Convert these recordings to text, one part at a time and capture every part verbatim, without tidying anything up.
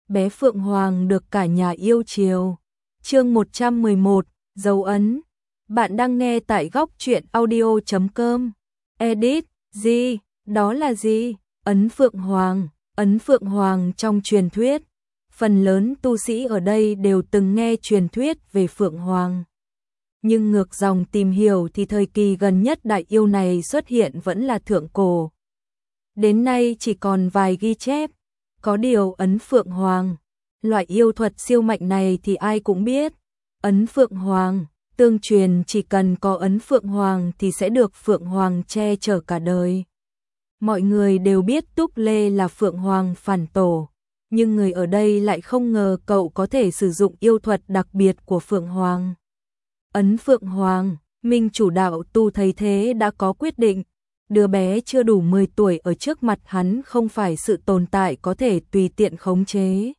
bé Phượng Hoàng được cả nhà yêu chiều. Chương một trăm mười một, dấu ấn. Bạn đang nghe tại góc truyện audio chấm com. Edit, gì? Đó là gì? Ấn Phượng Hoàng, ấn Phượng Hoàng trong truyền thuyết. Phần lớn tu sĩ ở đây đều từng nghe truyền thuyết về Phượng Hoàng. Nhưng ngược dòng tìm hiểu thì thời kỳ gần nhất đại yêu này xuất hiện vẫn là thượng cổ. Đến nay chỉ còn vài ghi chép. Có điều ấn Phượng Hoàng, loại yêu thuật siêu mạnh này thì ai cũng biết. Ấn Phượng Hoàng, tương truyền chỉ cần có ấn Phượng Hoàng thì sẽ được Phượng Hoàng che chở cả đời. Mọi người đều biết Túc Lê là Phượng Hoàng phản tổ, nhưng người ở đây lại không ngờ cậu có thể sử dụng yêu thuật đặc biệt của Phượng Hoàng. Ấn Phượng Hoàng, Minh chủ đạo tu thấy thế đã có quyết định. Đứa bé chưa đủ mười tuổi ở trước mặt hắn không phải sự tồn tại có thể tùy tiện khống chế,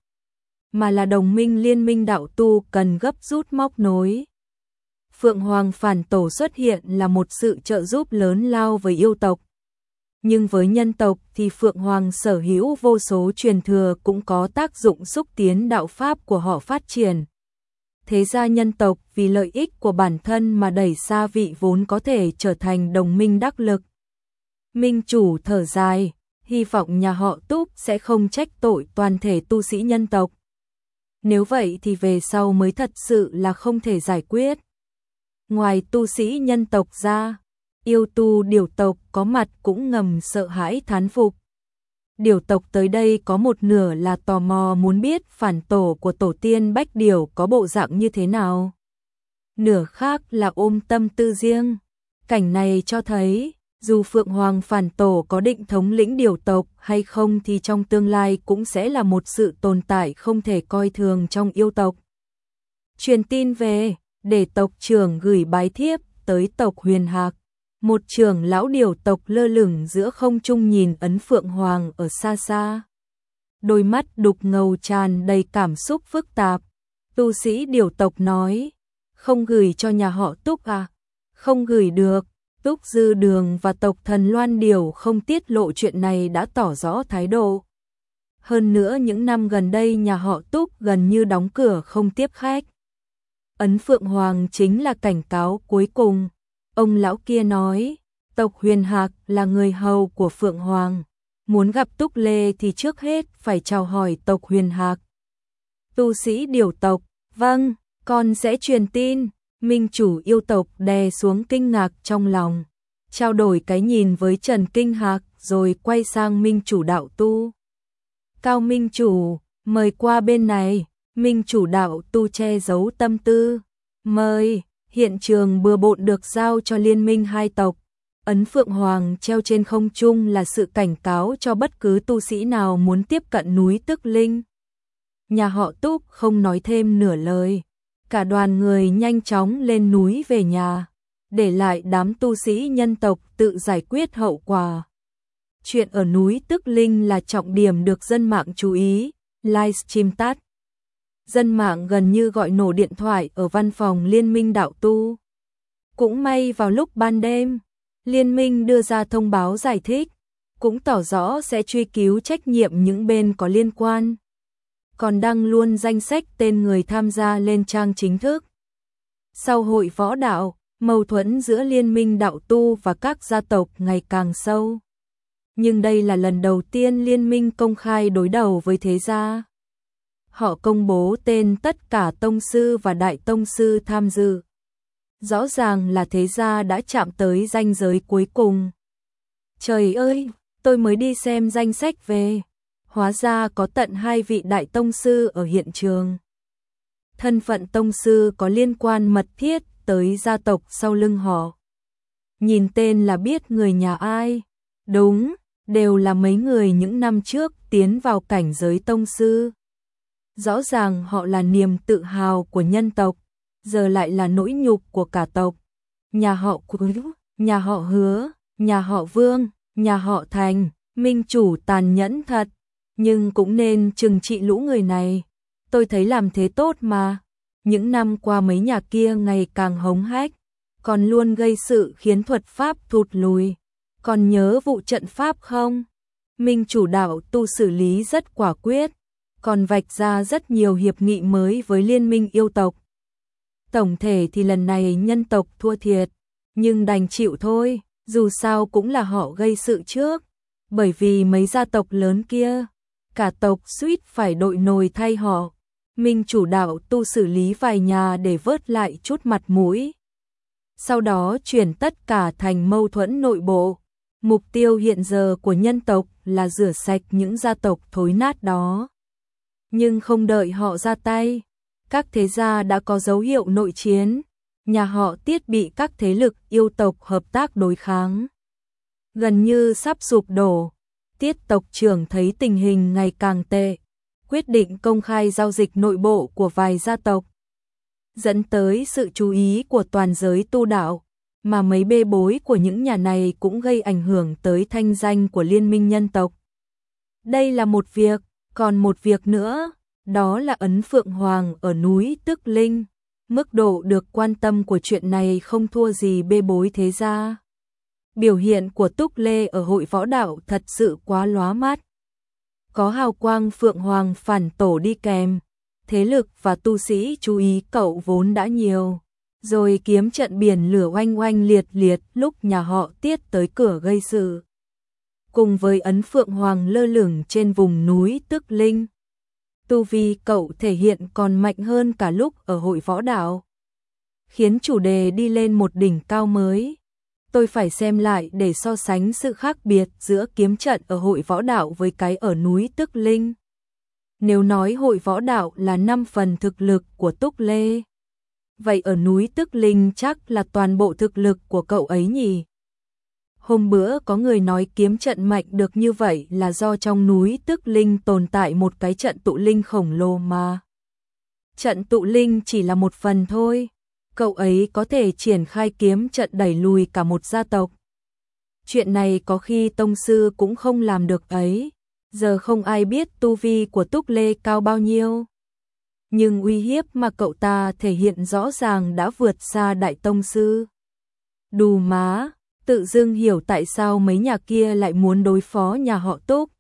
mà là đồng minh liên minh đạo tu cần gấp rút móc nối. Phượng Hoàng phản tổ xuất hiện là một sự trợ giúp lớn lao với yêu tộc. Nhưng với nhân tộc thì Phượng Hoàng sở hữu vô số truyền thừa cũng có tác dụng xúc tiến đạo pháp của họ phát triển. Thế ra nhân tộc vì lợi ích của bản thân mà đẩy xa vị vốn có thể trở thành đồng minh đắc lực. Minh chủ thở dài, hy vọng nhà họ Túc sẽ không trách tội toàn thể tu sĩ nhân tộc. Nếu vậy thì về sau mới thật sự là không thể giải quyết. Ngoài tu sĩ nhân tộc ra, yêu tu điểu tộc có mặt cũng ngầm sợ hãi thán phục. Điểu tộc tới đây có một nửa là tò mò muốn biết phản tổ của tổ tiên Bách Điểu có bộ dạng như thế nào. Nửa khác là ôm tâm tư riêng. Cảnh này cho thấy, dù Phượng Hoàng phản tổ có định thống lĩnh điểu tộc hay không thì trong tương lai cũng sẽ là một sự tồn tại không thể coi thường trong yêu tộc. Truyền tin về, để tộc trưởng gửi bái thiếp tới tộc Huyền Hạc. Một trưởng lão điểu tộc lơ lửng giữa không trung nhìn ấn Phượng Hoàng ở xa xa. Đôi mắt đục ngầu tràn đầy cảm xúc phức tạp. Tu sĩ điểu tộc nói, không gửi cho nhà họ Túc à? Không gửi được. Túc Dư Đường và tộc thần Loan Điểu không tiết lộ chuyện này đã tỏ rõ thái độ. Hơn nữa những năm gần đây nhà họ Túc gần như đóng cửa không tiếp khách. Ấn Phượng Hoàng chính là cảnh cáo cuối cùng. Ông lão kia nói, tộc Huyền Hạc là người hầu của Phượng Hoàng. Muốn gặp Túc Lê thì trước hết phải chào hỏi tộc Huyền Hạc. Tu sĩ điểu tộc, vâng, con sẽ truyền tin. Minh chủ yêu tộc đè xuống kinh ngạc trong lòng, trao đổi cái nhìn với Trần Kinh Hạc rồi quay sang Minh chủ đạo tu. Cao Minh chủ, mời qua bên này. Minh chủ đạo tu che giấu tâm tư. Mời, hiện trường bừa bộn được giao cho liên minh hai tộc. Ấn Phượng Hoàng treo trên không trung là sự cảnh cáo cho bất cứ tu sĩ nào muốn tiếp cận núi Tức Linh. Nhà họ Túc không nói thêm nửa lời. Cả đoàn người nhanh chóng lên núi về nhà, để lại đám tu sĩ nhân tộc tự giải quyết hậu quả. Chuyện ở núi Tức Linh là trọng điểm được dân mạng chú ý, livestream tắt. Dân mạng gần như gọi nổ điện thoại ở văn phòng Liên minh đạo tu. Cũng may vào lúc ban đêm, Liên minh đưa ra thông báo giải thích, cũng tỏ rõ sẽ truy cứu trách nhiệm những bên có liên quan. Còn đăng luôn danh sách tên người tham gia lên trang chính thức. Sau hội võ đạo, mâu thuẫn giữa liên minh đạo tu và các gia tộc ngày càng sâu. Nhưng đây là lần đầu tiên liên minh công khai đối đầu với thế gia. Họ công bố tên tất cả tông sư và đại tông sư tham dự. Rõ ràng là thế gia đã chạm tới ranh giới cuối cùng. Trời ơi, tôi mới đi xem danh sách về. Hóa ra có tận hai vị đại tông sư ở hiện trường. Thân phận tông sư có liên quan mật thiết tới gia tộc sau lưng họ. Nhìn tên là biết người nhà ai. Đúng, đều là mấy người những năm trước tiến vào cảnh giới tông sư. Rõ ràng họ là niềm tự hào của nhân tộc, giờ lại là nỗi nhục của cả tộc. Nhà họ Quý, nhà họ Hứa, nhà họ Vương, nhà họ Thành, minh chủ tàn nhẫn thật. Nhưng cũng nên trừng trị lũ người này. Tôi thấy làm thế tốt mà. Những năm qua mấy nhà kia ngày càng hống hách, còn luôn gây sự khiến thuật pháp thụt lùi. Còn nhớ vụ trận pháp không? Minh chủ đạo tu xử lý rất quả quyết. còn vạch ra rất nhiều hiệp nghị mới với liên minh yêu tộc. Tổng thể thì lần này nhân tộc thua thiệt, nhưng đành chịu thôi, dù sao cũng là họ gây sự trước, bởi vì mấy gia tộc lớn kia, cả tộc suýt phải đội nồi thay họ. Minh chủ đạo tu xử lý vài nhà để vớt lại chút mặt mũi. Sau đó chuyển tất cả thành mâu thuẫn nội bộ. Mục tiêu hiện giờ của nhân tộc là rửa sạch những gia tộc thối nát đó. Nhưng không đợi họ ra tay, các thế gia đã có dấu hiệu nội chiến. Nhà họ Tiết bị các thế lực yêu tộc hợp tác đối kháng, gần như sắp sụp đổ. Tiết tộc trưởng thấy tình hình ngày càng tệ, quyết định công khai giao dịch nội bộ của vài gia tộc, dẫn tới sự chú ý của toàn giới tu đạo, mà mấy bê bối của những nhà này cũng gây ảnh hưởng tới thanh danh của liên minh nhân tộc. Đây là một việc, còn một việc nữa, đó là ấn Phượng Hoàng ở núi Tức Linh. Mức độ được quan tâm của chuyện này không thua gì bê bối thế gia. Biểu hiện của Túc Lê ở hội võ đạo thật sự quá lóa mắt. Có hào quang Phượng Hoàng phản tổ đi kèm, thế lực và tu sĩ chú ý cậu vốn đã nhiều. Rồi kiếm trận biển lửa oanh oanh liệt liệt lúc nhà họ Tiết tới cửa gây sự. Cùng với ấn Phượng Hoàng lơ lửng trên vùng núi Tức Linh, tu vi cậu thể hiện còn mạnh hơn cả lúc ở hội võ đạo, khiến chủ đề đi lên một đỉnh cao mới. Tôi phải xem lại để so sánh sự khác biệt giữa kiếm trận ở hội võ đạo với cái ở núi Tức Linh. Nếu nói hội võ đạo là năm phần thực lực của Túc Lê, vậy ở núi Tức Linh chắc là toàn bộ thực lực của cậu ấy nhỉ? Hôm bữa có người nói kiếm trận mạnh được như vậy là do trong núi Tức Linh tồn tại một cái trận tụ linh khổng lồ mà. Trận tụ linh chỉ là một phần thôi, cậu ấy có thể triển khai kiếm trận đẩy lùi cả một gia tộc. Chuyện này có khi tông sư cũng không làm được ấy, giờ không ai biết tu vi của Túc Lê cao bao nhiêu. Nhưng uy hiếp mà cậu ta thể hiện rõ ràng đã vượt xa đại tông sư. Đù má, tự dưng hiểu tại sao mấy nhà kia lại muốn đối phó nhà họ Túc.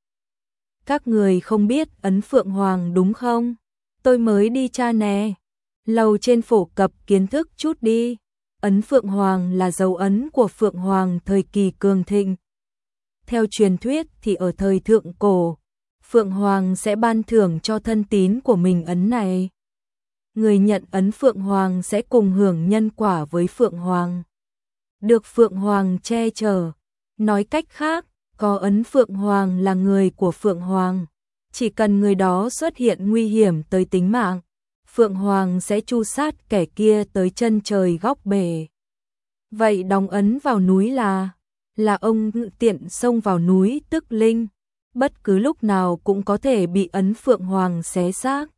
Các người không biết ấn Phượng Hoàng đúng không? Tôi mới đi tra nè. Lầu trên phổ cập kiến thức chút đi. Ấn Phượng Hoàng là dấu ấn của Phượng Hoàng thời kỳ cường thịnh. Theo truyền thuyết thì ở thời thượng cổ, Phượng Hoàng sẽ ban thưởng cho thân tín của mình ấn này. Người nhận ấn Phượng Hoàng sẽ cùng hưởng nhân quả với Phượng Hoàng, được Phượng Hoàng che chở. Nói cách khác, có ấn Phượng Hoàng là người của Phượng Hoàng, chỉ cần người đó xuất hiện nguy hiểm tới tính mạng, Phượng Hoàng sẽ tru sát kẻ kia tới chân trời góc bể. Vậy đóng ấn vào núi là, là ông ngự tiện xông vào núi Tức Linh, bất cứ lúc nào cũng có thể bị ấn Phượng Hoàng xé xác.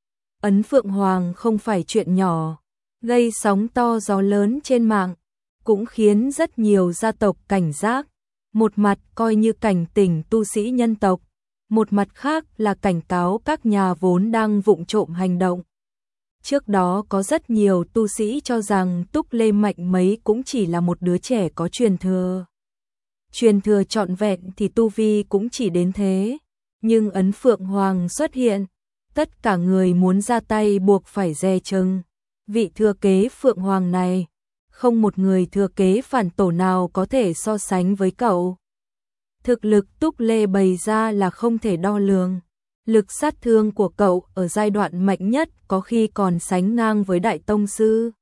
Ấn Phượng Hoàng không phải chuyện nhỏ, gây sóng to gió lớn trên mạng, cũng khiến rất nhiều gia tộc cảnh giác. Một mặt coi như cảnh tỉnh tu sĩ nhân tộc, một mặt khác là cảnh cáo các nhà vốn đang vụng trộm hành động. Trước đó có rất nhiều tu sĩ cho rằng Túc Lê mạnh mấy cũng chỉ là một đứa trẻ có truyền thừa. Truyền thừa trọn vẹn thì tu vi cũng chỉ đến thế. Nhưng ấn Phượng Hoàng xuất hiện, tất cả người muốn ra tay buộc phải dè chừng. Vị thừa kế Phượng Hoàng này, không một người thừa kế phản tổ nào có thể so sánh với cậu. Thực lực Túc Lê bày ra là không thể đo lường. Lực sát thương của cậu ở giai đoạn mạnh nhất có khi còn sánh ngang với Đại Tông Sư.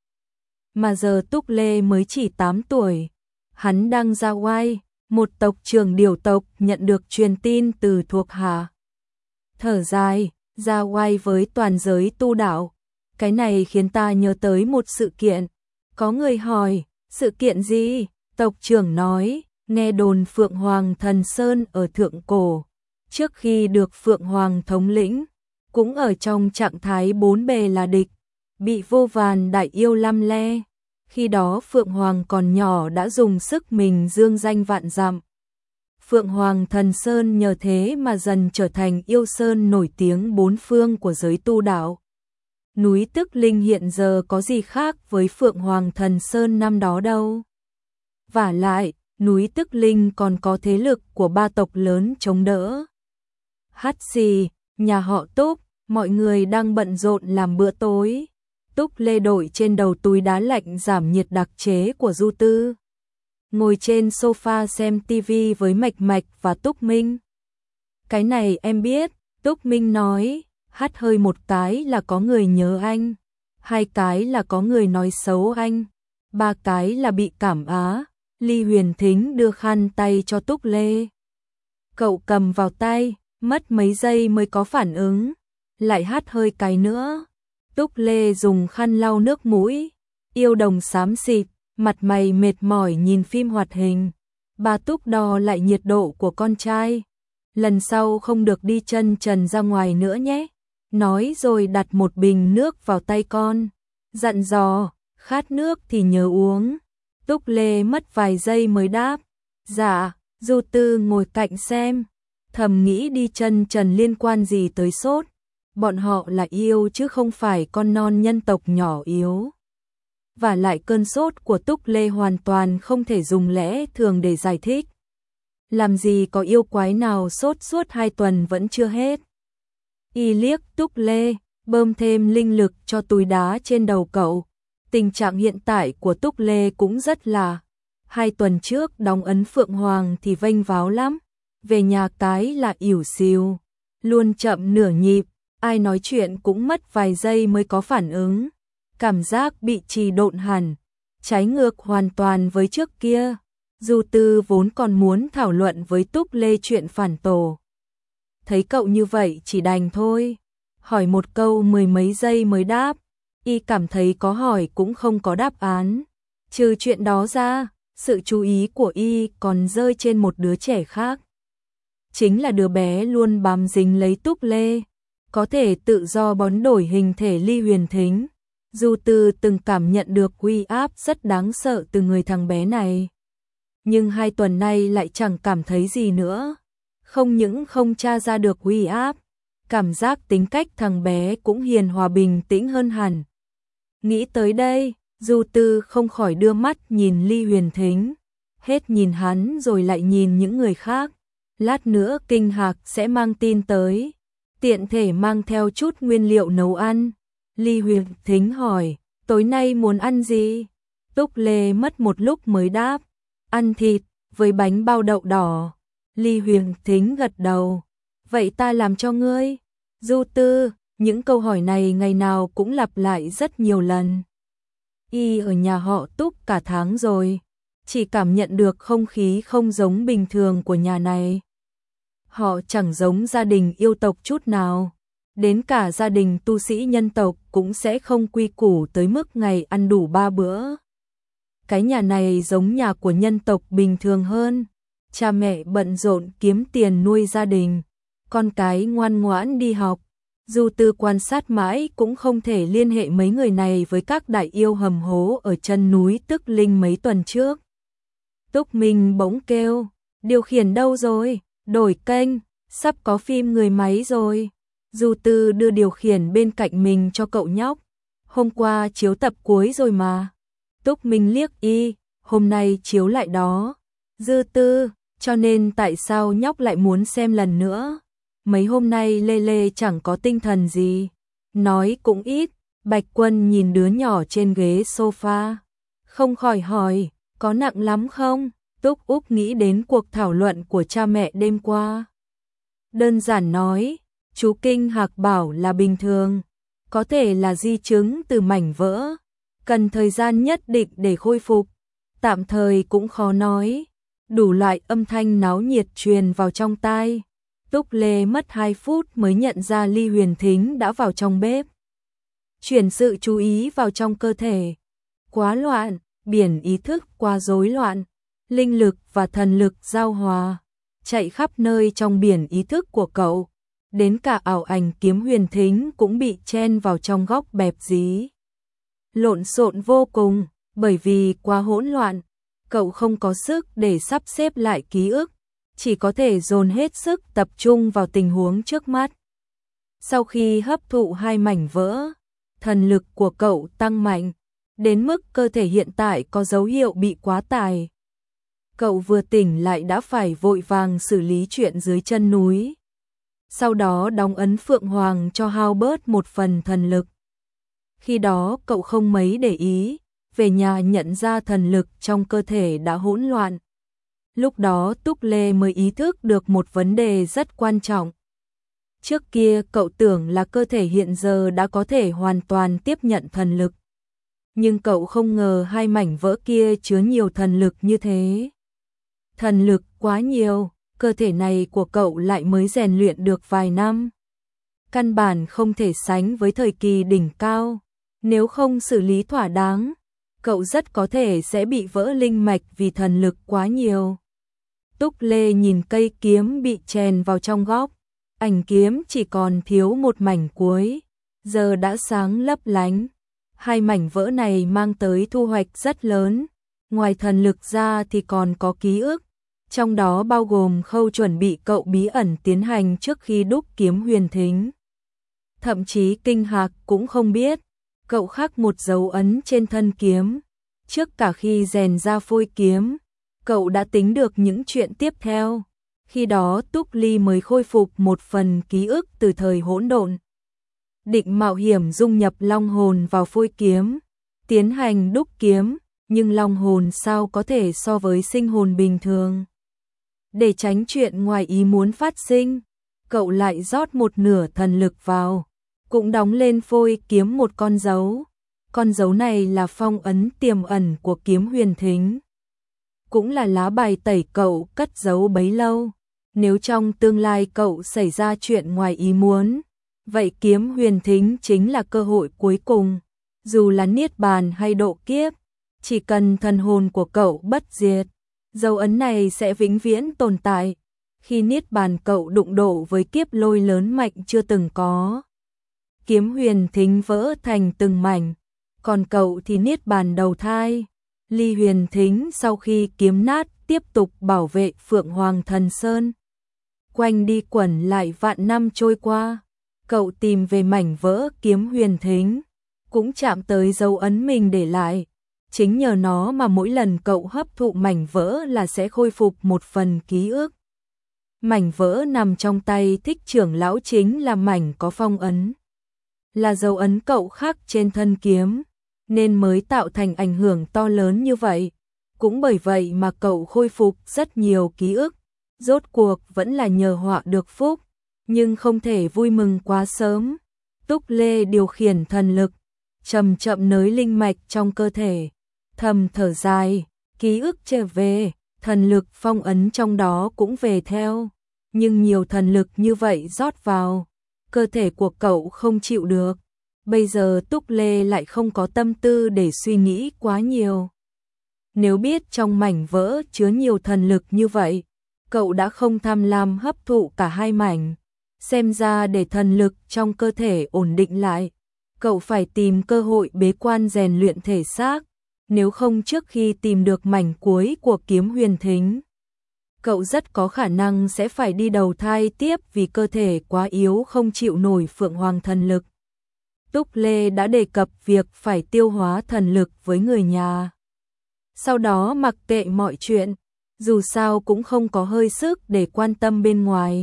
Mà giờ Túc Lê mới chỉ tám tuổi. Hắn đang ra oai, một tộc trưởng điều tộc nhận được truyền tin từ thuộc hạ. Thở dài, ra oai với toàn giới tu đạo. Cái này khiến ta nhớ tới một sự kiện. Có người hỏi, sự kiện gì? Tộc trưởng nói, nghe đồn Phượng Hoàng Thần Sơn ở Thượng Cổ, trước khi được Phượng Hoàng thống lĩnh, cũng ở trong trạng thái bốn bề là địch, bị vô vàn đại yêu lăm le. Khi đó Phượng Hoàng còn nhỏ đã dùng sức mình dương danh vạn dặm. Phượng Hoàng Thần Sơn nhờ thế mà dần trở thành yêu sơn nổi tiếng bốn phương của giới tu đạo. Núi Tức Linh hiện giờ có gì khác với Phượng Hoàng Thần Sơn năm đó đâu. Vả lại, núi Tức Linh còn có thế lực của ba tộc lớn chống đỡ. Hắt xì, nhà họ Túc, mọi người đang bận rộn làm bữa tối. Túc Lê đội trên đầu túi đá lạnh giảm nhiệt đặc chế của Du Tư. Ngồi trên sofa xem tivi với Mạch Mạch và Túc Minh. Cái này em biết, Túc Minh nói, hắt hơi một cái là có người nhớ anh, hai cái là có người nói xấu anh, ba cái là bị cảm á. Ly Huyền Thính đưa khăn tay cho Túc Lê. Cậu cầm vào tay, mất mấy giây mới có phản ứng, lại hắt hơi cái nữa. Túc Lê dùng khăn lau nước mũi, yêu đồng xám xịt, mặt mày mệt mỏi nhìn phim hoạt hình. Bà Túc đo lại nhiệt độ của con trai. Lần sau không được đi chân trần ra ngoài nữa nhé. Nói rồi đặt một bình nước vào tay con. Dặn dò, khát nước thì nhớ uống. Túc Lê mất vài giây mới đáp. Dạ, Du Tư ngồi cạnh xem. Thầm nghĩ đi chân trần liên quan gì tới sốt. Bọn họ là yêu chứ không phải con non nhân tộc nhỏ yếu. Và lại cơn sốt của Túc Lê hoàn toàn không thể dùng lẽ thường để giải thích. Làm gì có yêu quái nào sốt suốt hai tuần vẫn chưa hết. Y liếc Túc Lê, bơm thêm linh lực cho túi đá trên đầu cậu. Tình trạng hiện tại của Túc Lê cũng rất là. Hai tuần trước đóng ấn Phượng Hoàng thì vênh váo lắm. Về nhà cái là ỉu xìu. Luôn chậm nửa nhịp, ai nói chuyện cũng mất vài giây mới có phản ứng. Cảm giác bị trì độn hẳn, trái ngược hoàn toàn với trước kia. Du Tư vốn còn muốn thảo luận với Túc Lê chuyện phản tổ. Thấy cậu như vậy chỉ đành thôi. Hỏi một câu mười mấy giây mới đáp. Y cảm thấy có hỏi cũng không có đáp án. Trừ chuyện đó ra, sự chú ý của Y còn rơi trên một đứa trẻ khác. Chính là đứa bé luôn bám dính lấy Túc Lê. Có thể tự do bón đổi hình thể Ly Huyền Thính. Du Tư từng cảm nhận được uy áp rất đáng sợ từ người thằng bé này. Nhưng hai tuần nay lại chẳng cảm thấy gì nữa. Không những không tra ra được uy áp, cảm giác tính cách thằng bé cũng hiền hòa bình tĩnh hơn hẳn. Nghĩ tới đây, Du Tư không khỏi đưa mắt nhìn Ly Huyền Thính. Hết nhìn hắn rồi lại nhìn những người khác. Lát nữa Kinh Hạc sẽ mang tin tới. Tiện thể mang theo chút nguyên liệu nấu ăn. Ly Huyền Thính hỏi, tối nay muốn ăn gì? Túc Lê mất một lúc mới đáp, ăn thịt, với bánh bao đậu đỏ. Ly Huyền Thính gật đầu, vậy ta làm cho ngươi. Du Tư, những câu hỏi này ngày nào cũng lặp lại rất nhiều lần. Y ở nhà họ Túc cả tháng rồi, chỉ cảm nhận được không khí không giống bình thường của nhà này. Họ chẳng giống gia đình yêu tộc chút nào. Đến cả gia đình tu sĩ nhân tộc cũng sẽ không quy củ tới mức ngày ăn đủ ba bữa. Cái nhà này giống nhà của nhân tộc bình thường hơn. Cha mẹ bận rộn kiếm tiền nuôi gia đình, con cái ngoan ngoãn đi học. Du Tư quan sát mãi cũng không thể liên hệ mấy người này với các đại yêu hầm hố ở chân núi Tức Linh mấy tuần trước. Túc Minh bỗng kêu, điều khiển đâu rồi? Đổi kênh, sắp có phim người máy rồi. Du Tư đưa điều khiển bên cạnh mình cho cậu nhóc. Hôm qua chiếu tập cuối rồi mà. Túc Minh liếc Y, hôm nay chiếu lại đó. Du Tư, cho nên tại sao nhóc lại muốn xem lần nữa? Mấy hôm nay Lê Lê chẳng có tinh thần gì. Nói cũng ít. Bạch Quân nhìn đứa nhỏ trên ghế sofa, không khỏi hỏi, có nặng lắm không? Túc Úc nghĩ đến cuộc thảo luận của cha mẹ đêm qua. Đơn giản nói, chú Kinh Hạc bảo là bình thường, có thể là di chứng từ mảnh vỡ, cần thời gian nhất định để khôi phục, tạm thời cũng khó nói. Đủ loại âm thanh náo nhiệt truyền vào trong tai. Túc Lê mất hai phút mới nhận ra Ly Huyền Thính đã vào trong bếp. Chuyển sự chú ý vào trong cơ thể. Quá loạn, biển ý thức quá rối loạn, linh lực và thần lực giao hòa, chạy khắp nơi trong biển ý thức của cậu. Đến cả ảo ảnh Kiếm Huyền Thính cũng bị chen vào trong góc bẹp dí. Lộn xộn vô cùng, bởi vì quá hỗn loạn, cậu không có sức để sắp xếp lại ký ức, chỉ có thể dồn hết sức tập trung vào tình huống trước mắt. Sau khi hấp thụ hai mảnh vỡ, thần lực của cậu tăng mạnh, đến mức cơ thể hiện tại có dấu hiệu bị quá tải. Cậu vừa tỉnh lại đã phải vội vàng xử lý chuyện dưới chân núi. sau đó đóng ấn Phượng Hoàng cho hao bớt một phần thần lực. Khi đó cậu không mấy để ý, về nhà nhận ra thần lực trong cơ thể đã hỗn loạn. Lúc đó Túc Lê mới ý thức được một vấn đề rất quan trọng. Trước kia cậu tưởng là cơ thể hiện giờ đã có thể hoàn toàn tiếp nhận thần lực. Nhưng cậu không ngờ hai mảnh vỡ kia chứa nhiều thần lực như thế. Thần lực quá nhiều, cơ thể này của cậu lại mới rèn luyện được vài năm. Căn bản không thể sánh với thời kỳ đỉnh cao. Nếu không xử lý thỏa đáng, cậu rất có thể sẽ bị vỡ linh mạch vì thần lực quá nhiều. Túc Lê nhìn cây kiếm bị chèn vào trong góc. Ảnh kiếm chỉ còn thiếu một mảnh cuối, giờ đã sáng lấp lánh. Hai mảnh vỡ này mang tới thu hoạch rất lớn. Ngoài thần lực ra thì còn có ký ức, trong đó bao gồm khâu chuẩn bị cậu bí ẩn tiến hành trước khi đúc kiếm huyền thính. Thậm chí Kinh Hạc cũng không biết, cậu khắc một dấu ấn trên thân kiếm. Trước cả khi rèn ra phôi kiếm, cậu đã tính được những chuyện tiếp theo. Khi đó Túc Ly mới khôi phục một phần ký ức từ thời hỗn độn. Định mạo hiểm dung nhập long hồn vào phôi kiếm, tiến hành đúc kiếm, nhưng long hồn sao có thể so với sinh hồn bình thường. Để tránh chuyện ngoài ý muốn phát sinh, cậu lại rót một nửa thần lực vào, cũng đóng lên phôi kiếm một con dấu. Con dấu này là phong ấn tiềm ẩn của kiếm huyền thính. Cũng là lá bài tẩy cậu cất giấu bấy lâu. Nếu trong tương lai cậu xảy ra chuyện ngoài ý muốn, vậy kiếm huyền thính chính là cơ hội cuối cùng. Dù là niết bàn hay độ kiếp, chỉ cần thần hồn của cậu bất diệt, dấu ấn này sẽ vĩnh viễn tồn tại. Khi niết bàn cậu đụng độ với kiếp lôi lớn mạnh chưa từng có, kiếm huyền thính vỡ thành từng mảnh, còn cậu thì niết bàn đầu thai. Ly huyền thính sau khi kiếm nát tiếp tục bảo vệ Phượng Hoàng Thần Sơn. Quanh đi quẩn lại vạn năm trôi qua, cậu tìm về mảnh vỡ kiếm huyền thính, cũng chạm tới dấu ấn mình để lại. Chính nhờ nó mà mỗi lần cậu hấp thụ mảnh vỡ là sẽ khôi phục một phần ký ức. Mảnh vỡ nằm trong tay Thích trưởng lão chính là mảnh có phong ấn, là dấu ấn cậu khắc trên thân kiếm, nên mới tạo thành ảnh hưởng to lớn như vậy. Cũng bởi vậy mà cậu khôi phục rất nhiều ký ức. Rốt cuộc vẫn là nhờ họa được phúc, nhưng không thể vui mừng quá sớm. Túc Lê điều khiển thần lực, chậm chậm nới linh mạch trong cơ thể, thầm thở dài, ký ức trở về, thần lực phong ấn trong đó cũng về theo. Nhưng nhiều thần lực như vậy rót vào, cơ thể của cậu không chịu được. Bây giờ Túc Lê lại không có tâm tư để suy nghĩ quá nhiều. Nếu biết trong mảnh vỡ chứa nhiều thần lực như vậy, cậu đã không tham lam hấp thụ cả hai mảnh. Xem ra để thần lực trong cơ thể ổn định lại, cậu phải tìm cơ hội bế quan rèn luyện thể xác. Nếu không trước khi tìm được mảnh cuối của kiếm huyền thính, cậu rất có khả năng sẽ phải đi đầu thai tiếp vì cơ thể quá yếu không chịu nổi Phượng Hoàng thần lực. Túc Lê đã đề cập việc phải tiêu hóa thần lực với người nhà. Sau đó mặc kệ mọi chuyện, dù sao cũng không có hơi sức để quan tâm bên ngoài.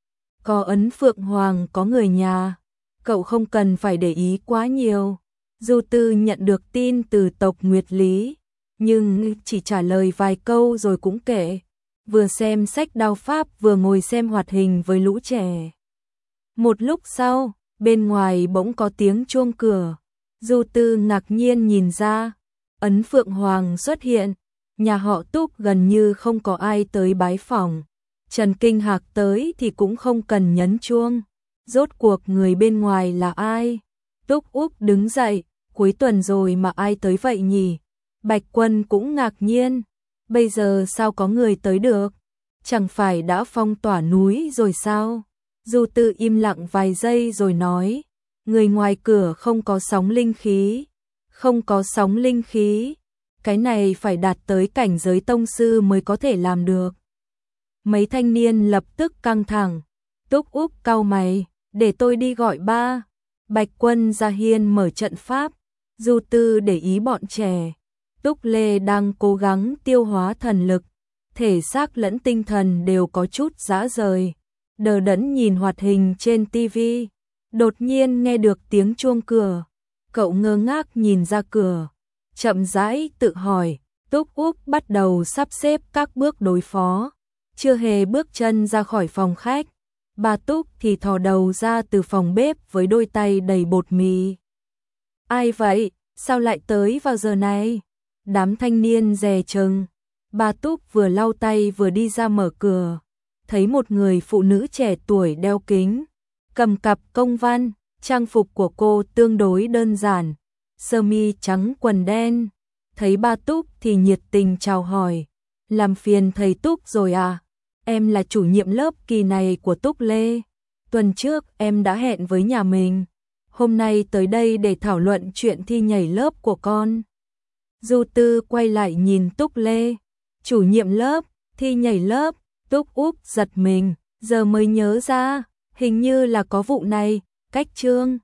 Có ấn Phượng Hoàng, có người nhà, cậu không cần phải để ý quá nhiều. Du Tư nhận được tin từ tộc Nguyệt Lý, nhưng chỉ trả lời vài câu rồi cũng kệ. Vừa xem sách đao pháp vừa ngồi xem hoạt hình với lũ trẻ. Một lúc sau, bên ngoài bỗng có tiếng chuông cửa. Du Tư ngạc nhiên nhìn ra, ấn Phượng Hoàng xuất hiện. Nhà họ Túc gần như không có ai tới bái phỏng. Trần Kinh Hạc tới thì cũng không cần nhấn chuông. Rốt cuộc người bên ngoài là ai? Túc Úc đứng dậy, cuối tuần rồi mà ai tới vậy nhỉ? Bạch Quân cũng ngạc nhiên. Bây giờ sao có người tới được? Chẳng phải đã phong tỏa núi rồi sao? Du Tư im lặng vài giây rồi nói, người ngoài cửa không có sóng linh khí. Không có sóng linh khí. Cái này phải đạt tới cảnh giới tông sư mới có thể làm được. Mấy thanh niên lập tức căng thẳng. Túc Úc cau mày, để tôi đi gọi ba. Bạch Quân ra hiên mở trận pháp. Du Tư để ý bọn trẻ. Túc Lê đang cố gắng tiêu hóa thần lực, thể xác lẫn tinh thần đều có chút rã rời. đờ đẫn nhìn hoạt hình trên tivi. Đột nhiên nghe được tiếng chuông cửa. Cậu ngơ ngác nhìn ra cửa, chậm rãi tự hỏi. Túc Úc bắt đầu sắp xếp các bước đối phó. Chưa hề bước chân ra khỏi phòng khách, bà Túc thì thò đầu ra từ phòng bếp với đôi tay đầy bột mì. Ai vậy? Sao lại tới vào giờ này? Đám thanh niên dè chừng. Bà Túc vừa lau tay vừa đi ra mở cửa. Thấy một người phụ nữ trẻ tuổi đeo kính, cầm cặp công văn. Trang phục của cô tương đối đơn giản, sơ mi trắng quần đen. Thấy bà Túc thì nhiệt tình chào hỏi. Làm phiền thầy Túc rồi à? Em là chủ nhiệm lớp kỳ này của Túc Lê. Tuần trước em đã hẹn với nhà mình. Hôm nay tới đây để thảo luận chuyện thi nhảy lớp của con. Du Tư quay lại nhìn Túc Lê. Chủ nhiệm lớp, thi nhảy lớp. Túc Úc giật mình, giờ mới nhớ ra, hình như là có vụ này. Cách Trương